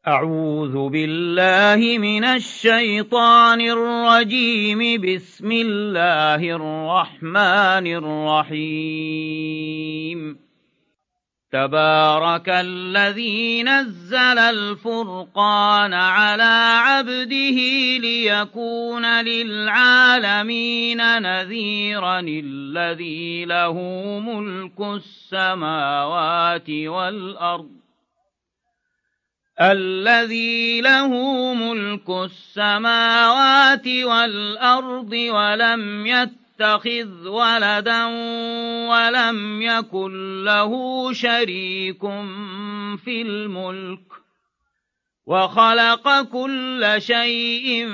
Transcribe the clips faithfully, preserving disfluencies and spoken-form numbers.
أعوذ بالله من الشيطان الرجيم. بسم الله الرحمن الرحيم. تبارك الذي نزل الفرقان على عبده ليكون للعالمين نذيرا الذي له ملك السماوات والأرض الذي له ملك السماوات والأرض ولم يتخذ ولدا ولم يكن له شريك في الملك وخلق كل شيء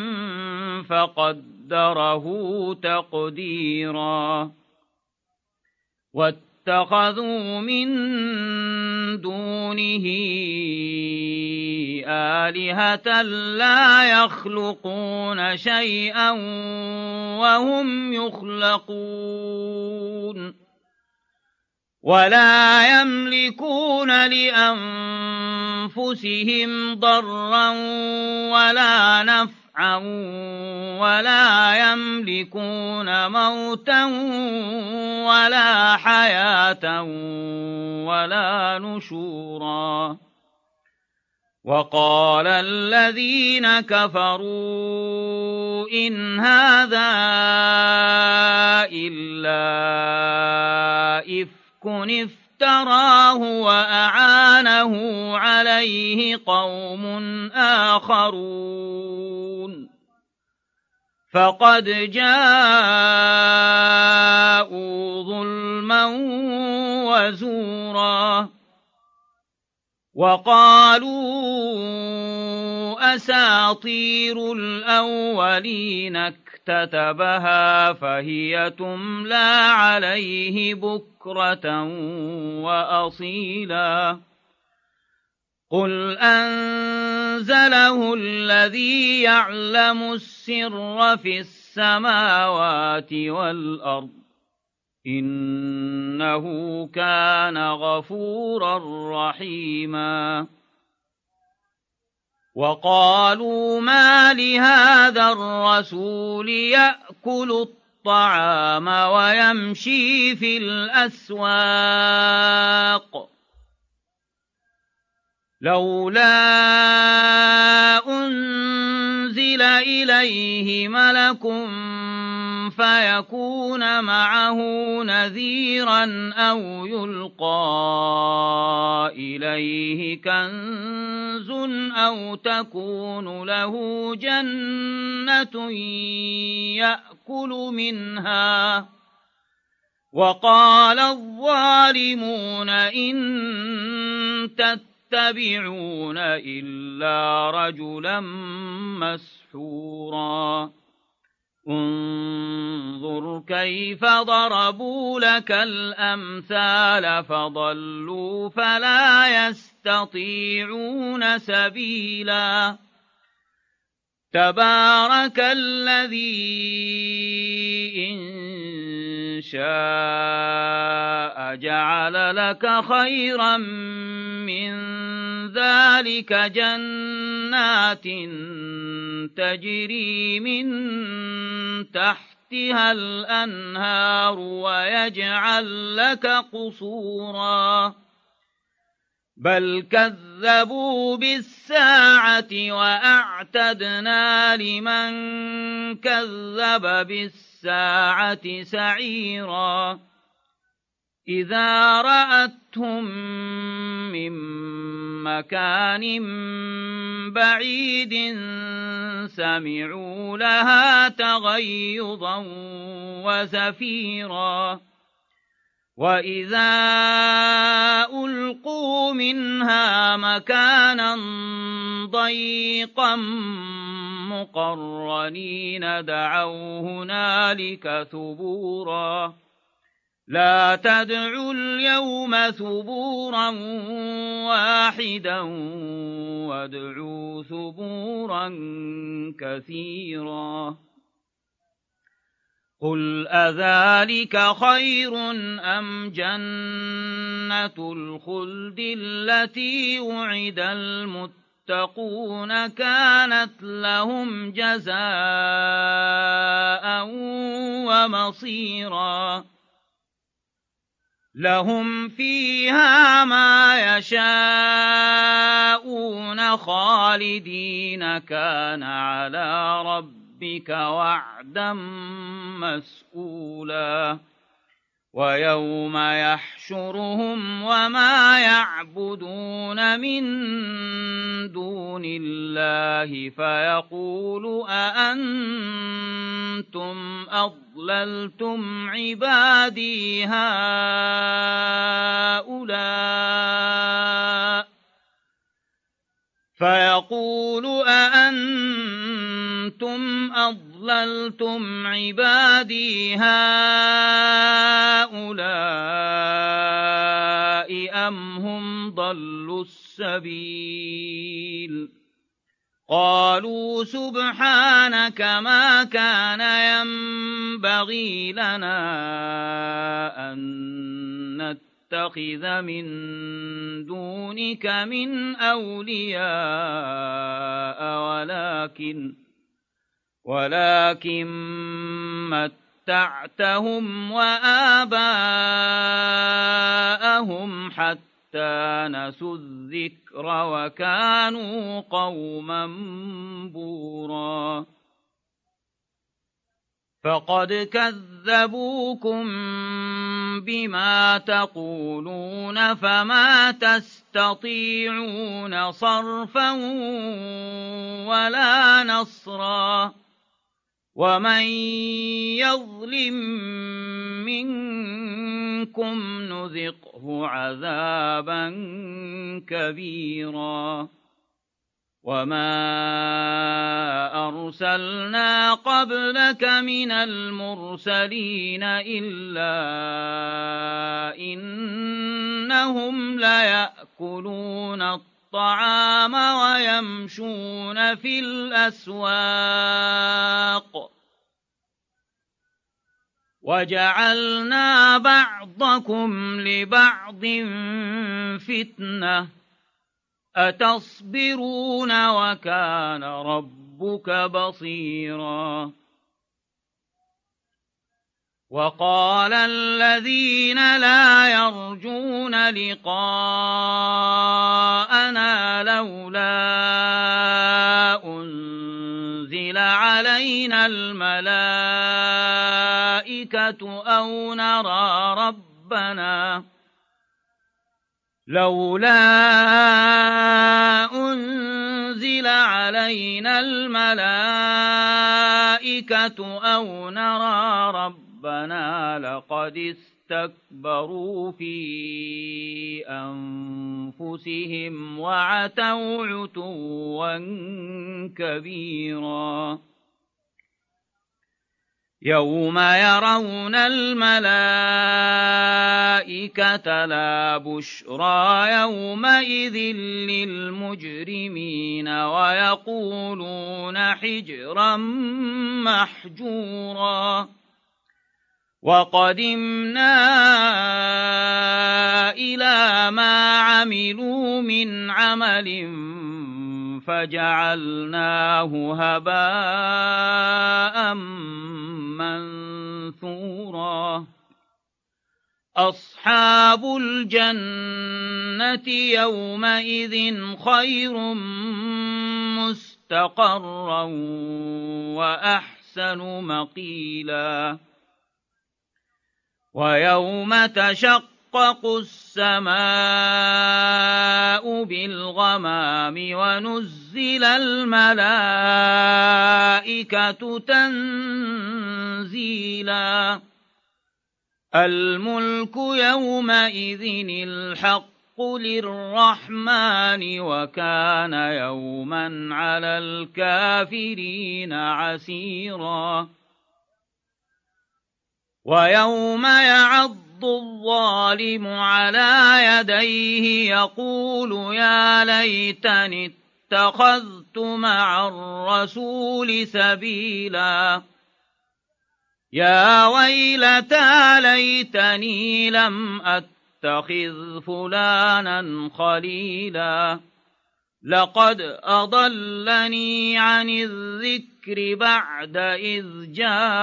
فقدره تقديرا. واتخذوا من دونه آلهة لا يخلقون شيئا وهم يخلقون ولا يملكون لأنفسهم ضرا ولا نفعا ولا يملكون موتا ولا حياة ولا نشورا. وقال الذين كفروا إن هذا إلا إفك افتراه وأعانه عليه قوم آخرون فقد جاءوا ظلما وزورا. وقالوا أساطير الأولين اكتتبها فهي تملى عليه بكرة وأصيلا. قل أنزله الذي يعلم السر في السماوات والأرض إنه كان غفورا رحيما. وقالوا ما لهذا الرسول يأكل الطعام ويمشي في الأسواق لولا أنزل إليه ملك فيكون معه نذيرا أو يلقى إليه كنز أو تكون له جنة يأكل منها. وقال الظالمون إن تتبعون إلا رجلا مسحورا. انظر كيف ضربوا لك الأمثال فضلوا فلا يستطيعون سبيلا. تبارك الذي إن شاء جعل لك خيرا من ذلك جنات تجري من تحتها الأنهار ويجعل لك قصورا. بل كذبوا بالساعة وأعتدنا لمن كذب بالساعة سعيرا. إذا رأتهم من مكان بعيد سمعوا لها تغيظا وزفيرا. وإذا ألقوا منها مكانا ضيقا مقرنين دعوا هنالك ثبورا. لا تدعوا اليوم ثبورا واحدا وادعوا ثبورا كثيرا. قل أذلك خير أم جنة الخلد التي وعد المتقون المتقون كانت لهم جزاء ومصيرا لهم فيها ما يشاءون خالدين كان على ربك وعدا مسئولا ويوم يحشرهم وما يعبدون من دون الله فيقول أأنتم أضللتم عبادي هؤلاء فيقول أأنتم أضللتم عبادي هؤلاء أم هم ضلوا السبيل قالوا سبحانك ما كان ينبغي لنا أن نتخذ من دونك من أولياء ولكن ولكن متعتهم وآباءهم حتى نسوا الذكر وكانوا قوما بورا فقد كذبوكم بما تقولون فما تستطيعون صرفا ولا نصرا ومن يظلم منكم نذقه عذابا كبيرا وما أرسلنا قبلك من المرسلين إلا إنهم ليأكلون الطعام ويمشون في الأسواق وجعلنا بعضكم لبعض فتنة أتصبرون وكان ربك بصيرا وقال الذين لا يرجون لقاءنا لولا أنزل علينا الملائكة أو نرى ربنا لولا أنزل علينا الملائكة أو نرى ربنا لقد استكبروا في أنفسهم وعتوا عتوا كبيرا يوم يرون الملائكة لا بشرى يومئذ للمجرمين ويقولون حجرا محجورا وقدمنا إلى ما عملوا من عمل فجعلناه هباء منثورا أصحاب الجنة يومئذ خير مستقرا وأحسن مقيلا ويوم تشقق السماء بالغمام ونزل الملائكة تنزيلا الملك يومئذ الحق للرحمن وكان يوما على الكافرين عسيرا ويوم يعض الظالم على يديه يقول يا ليتني اتخذت مع الرسول سبيلا يا ويلتى ليتني لم أتخذ فلانا خليلا لقد أضلني عن الذكر بعد إذ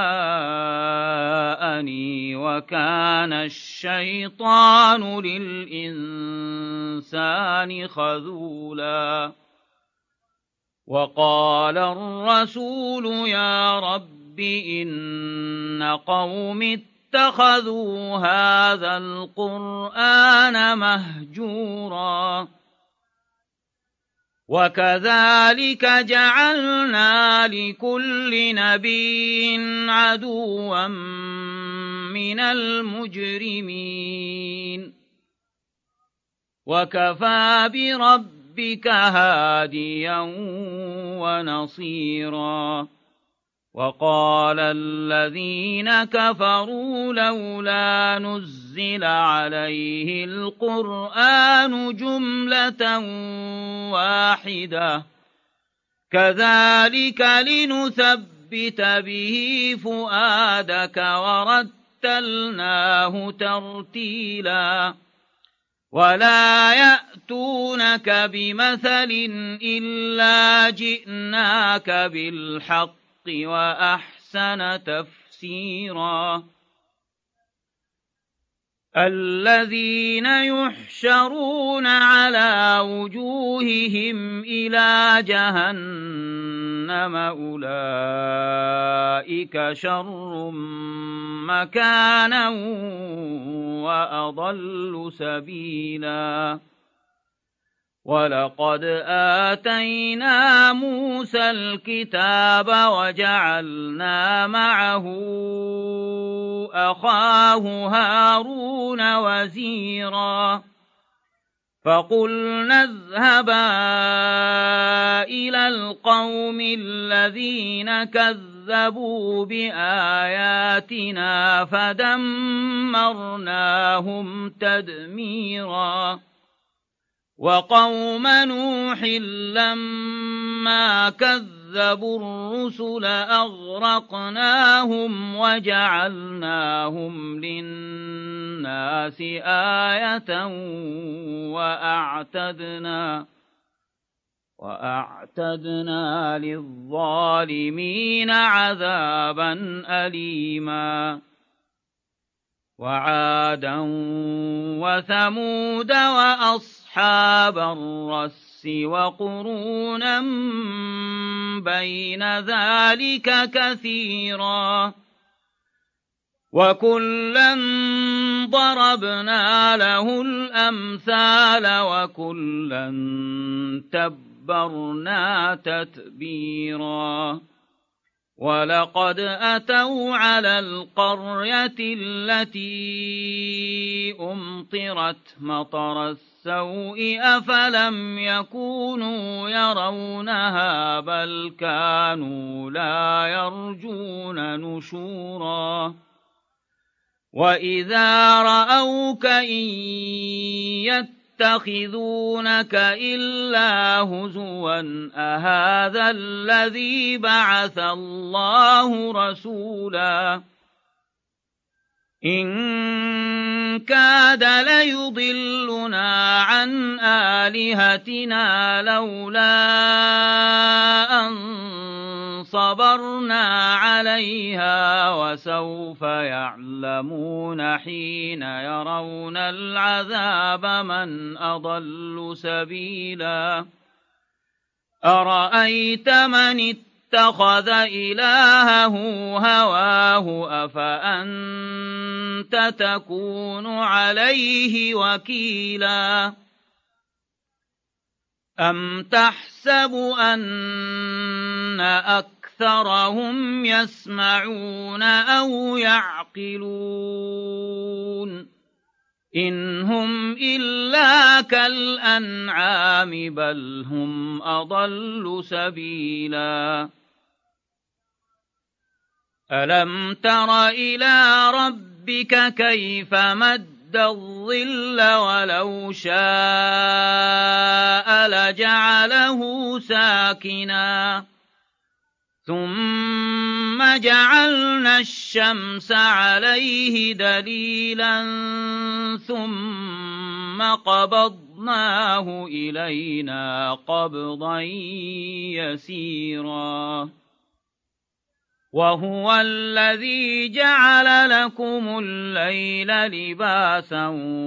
جاءني وكان الشيطان للإنسان خذولا وقال الرسول يا رب إن قوم اتخذوا هذا القرآن مهجورا وكذلك جعلنا لكل نبي عدوا من المجرمين وكفى بربك هاديا ونصيرا وقال الذين كفروا لولا نزل عليه القرآن جملة واحدة كذلك لنثبت به فؤادك ورتلناه ترتيلا ولا يأتونك بمثل إلا جئناك بالحق وأحسن تفسيرا الذين يحشرون على وجوههم إلى جهنم أولئك شر مكانا وأضل سبيلا ولقد آتينا موسى الكتاب وجعلنا معه أخاه هارون وزيرا فقلنا اذهبا إلى القوم الذين كذبوا بآياتنا فدمرناهم تدميرا وقوم نوح لما كذبوا الرسل أغرقناهم وجعلناهم للناس آية وأعتدنا وأعتدنا للظالمين عذابا أليما وعادا وثمود وأصحاب الرس وقرونا بين ذلك كثيرا وكلا ضربنا له الأمثال وكلا تبرنا تتبيرا ولقد أتوا على القرية التي أمطرت مطر السوء أفلم يكونوا يرونها بل كانوا لا يرجون نشورا وإذا رأوك إن يتخذونك إلا هزوا أهذا الذي بعث الله رسولا إن كاد ليضلنا عن آلهتنا لولا أن صبرنا عليها وسوف يعلمون حين يرون العذاب من أضل سبيلا أرأيت من اتخذ إلهه هواه أفأنت تكون عليه وكيلا أم تحسب أن أكثرهم يسمعون أو يعقلون إن هم إلا كالأنعام بل هم أضل سبيلا ألم تر إلى ربك كيف مد الظل ولو شاء لجعله ساكنا ثم جعلنا الشمس عليه دليلا ثم قبضناه إلينا قبضا يسيرا وهو الذي جعل لكم الليل لباسا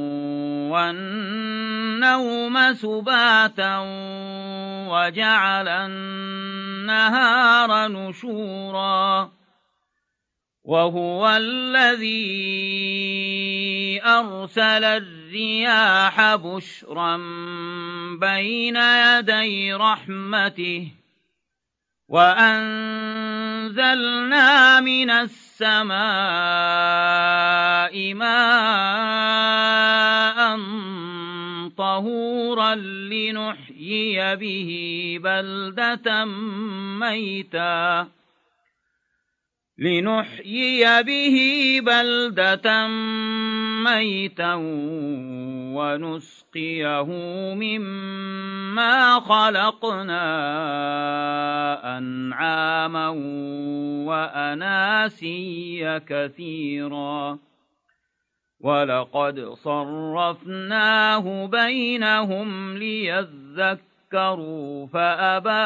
والنوم سباتا وجعل النهار نشورا وهو الذي أرسل الرياح بشرا بين يدي رحمته وأنزلنا من السماء ماء طهورا لنحيي به بلدة ميتا لنحيي به بلدة ميتا ونسقيه مما خلقنا أنعاما وأناسيا كثيرا ولقد صرفناه بينهم ليذكروا فأبى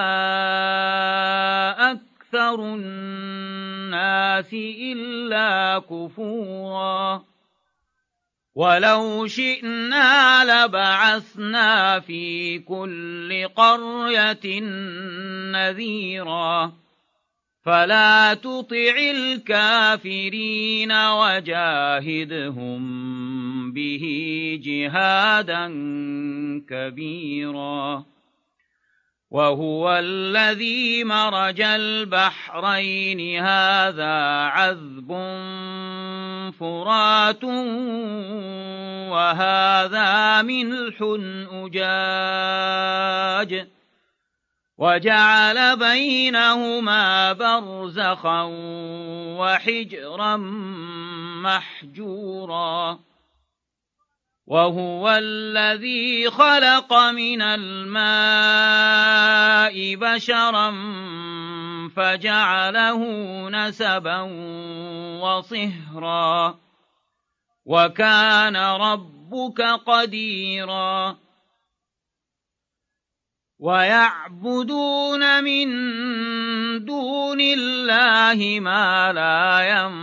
أكثر الناس إلا كفورا ولو شئنا لبعثنا في كل قرية نذيرا فلا تطع الكافرين وجاهدهم به جهادا كبيرا وهو الذي مرج البحرين هذا عذب فرات وهذا ملح أجاج وجعل بينهما برزخا وحجرا محجورا وهو الذي خلق من الماء بشرا فجعله نسبا وصهرا وكان ربك قديرا ويعبدون من دون الله ما لا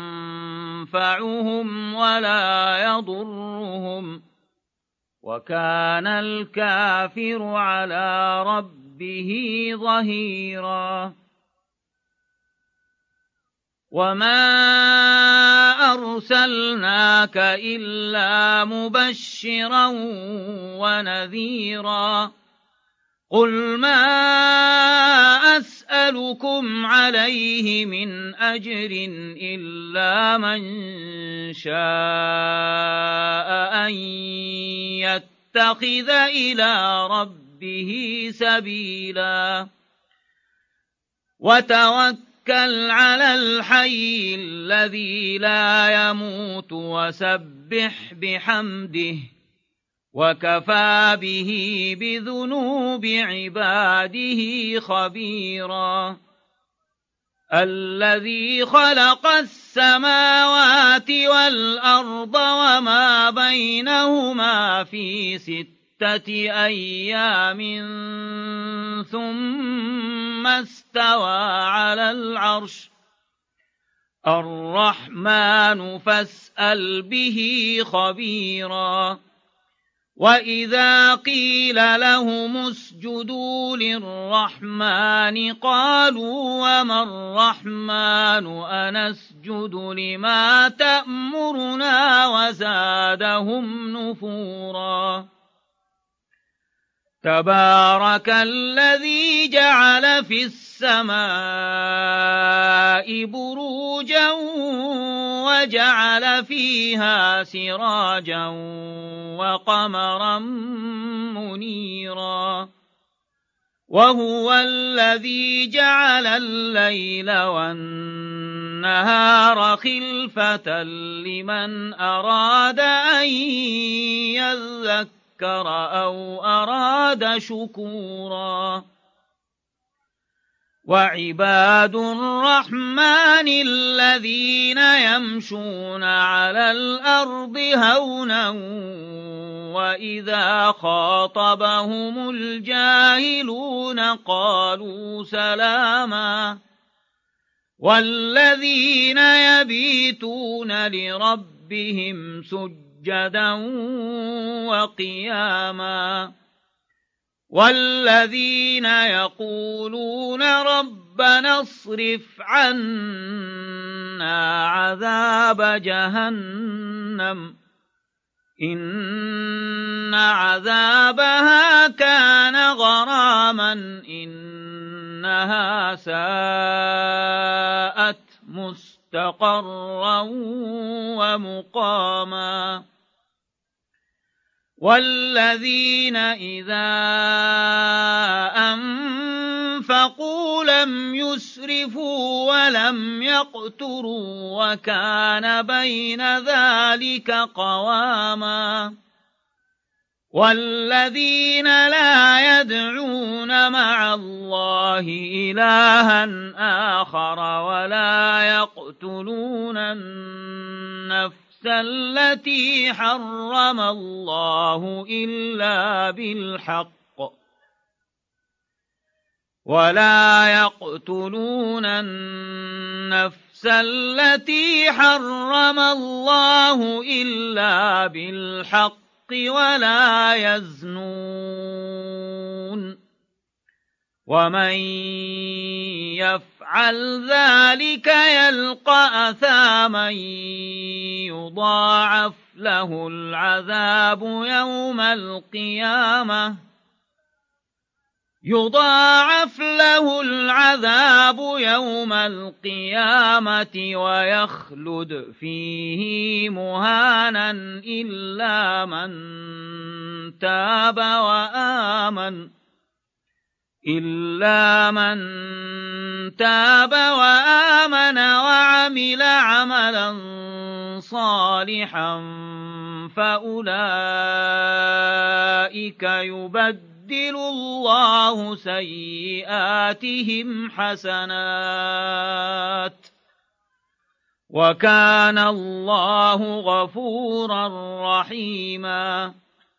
ينفعهم ولا يضرهم وكان الكافر على ربه ظهيرا وما أرسلناك إلا مبشرا ونذيرا قل ما أسألكم عليه من أجر إلا من شاء أن يتخذ إلى ربه سبيلا وتوكل على الحي الذي لا يموت وسبح بحمده وكفى به بذنوب عباده خبيرا الذي خلق السماوات والأرض وما بينهما في ستة أيام ثم استوى على العرش الرحمن فاسأل به خبيرا وإذا قيل لهم اسجدوا للرحمن قالوا وما الرحمن أنسجد لما تأمرنا وزادهم نفورا تبارك الذي جعل في السماء بروجا وجعل فيها سراجا وقمرا منيرا وهو الذي جعل الليل والنهار خلفة لمن أراد أن يذكر أو أراد شكورا وعباد الرحمن الذين يمشون على الأرض هونا وإذا خاطبهم الجاهلون قالوا سلاما والذين يبيتون لربهم سجدا وقياما والذين يقولون ربنا اصرف عنا عذاب جهنم إن عذابها كان غراما إنها ساءت مستقرا ومقاما والذين إذا أنفقوا لم يسرفوا ولم يقتروا وكان بين ذلك قواما والذين لا يدعون مع الله إلها آخر ولا يقتلون النفس التي حرم الله إلا بالحق ولا يقتلون النفس التي حرم الله إلا بالحق ولا يزنون ومن يفعل ذلك يلقى أثاما يضاعف له العذاب يوم القيامة يضاعف له العذاب يوم القيامة ويخلد فيه مهانا إلا من تاب وآمن إلا من تاب وآمن وعمل عملا صالحا فأولئك يبدل الله سيئاتهم حسنات وكان الله غفورا رحيما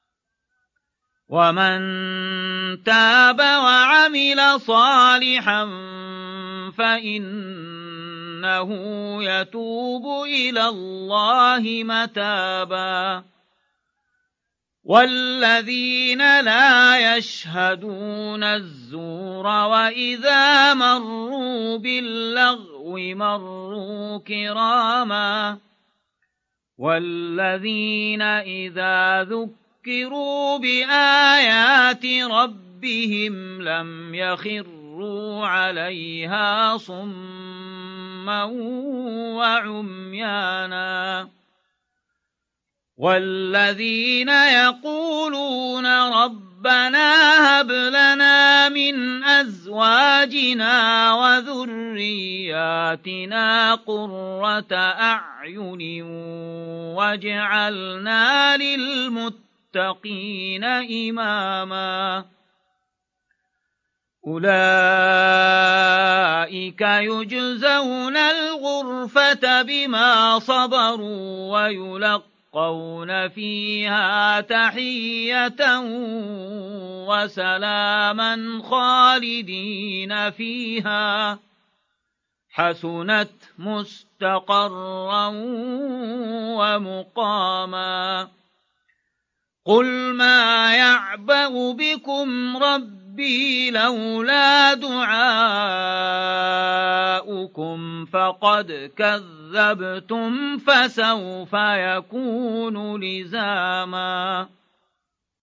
ومن تاب وعمل صالحا فإنه يتوب إلى الله متابا والذين لا يشهدون الزور وإذا مروا باللغو مروا كراما والذين إذا ذكروا بآيات ربهم لم يخروا عليها صما وعميانا والذين يقولون ربنا هب لنا من أزواجنا وذرياتنا قرة أعين واجعلنا للمتقين إماما أولئك يجزون الغرفة بما صبروا ويلقون يلقون فيها تحية وسلاما خالدين فيها حسنت مستقرا ومقاما قل ما يعبأ بكم ربي لولا دعاؤكم فقد كذبتم فسوف يكون لزاما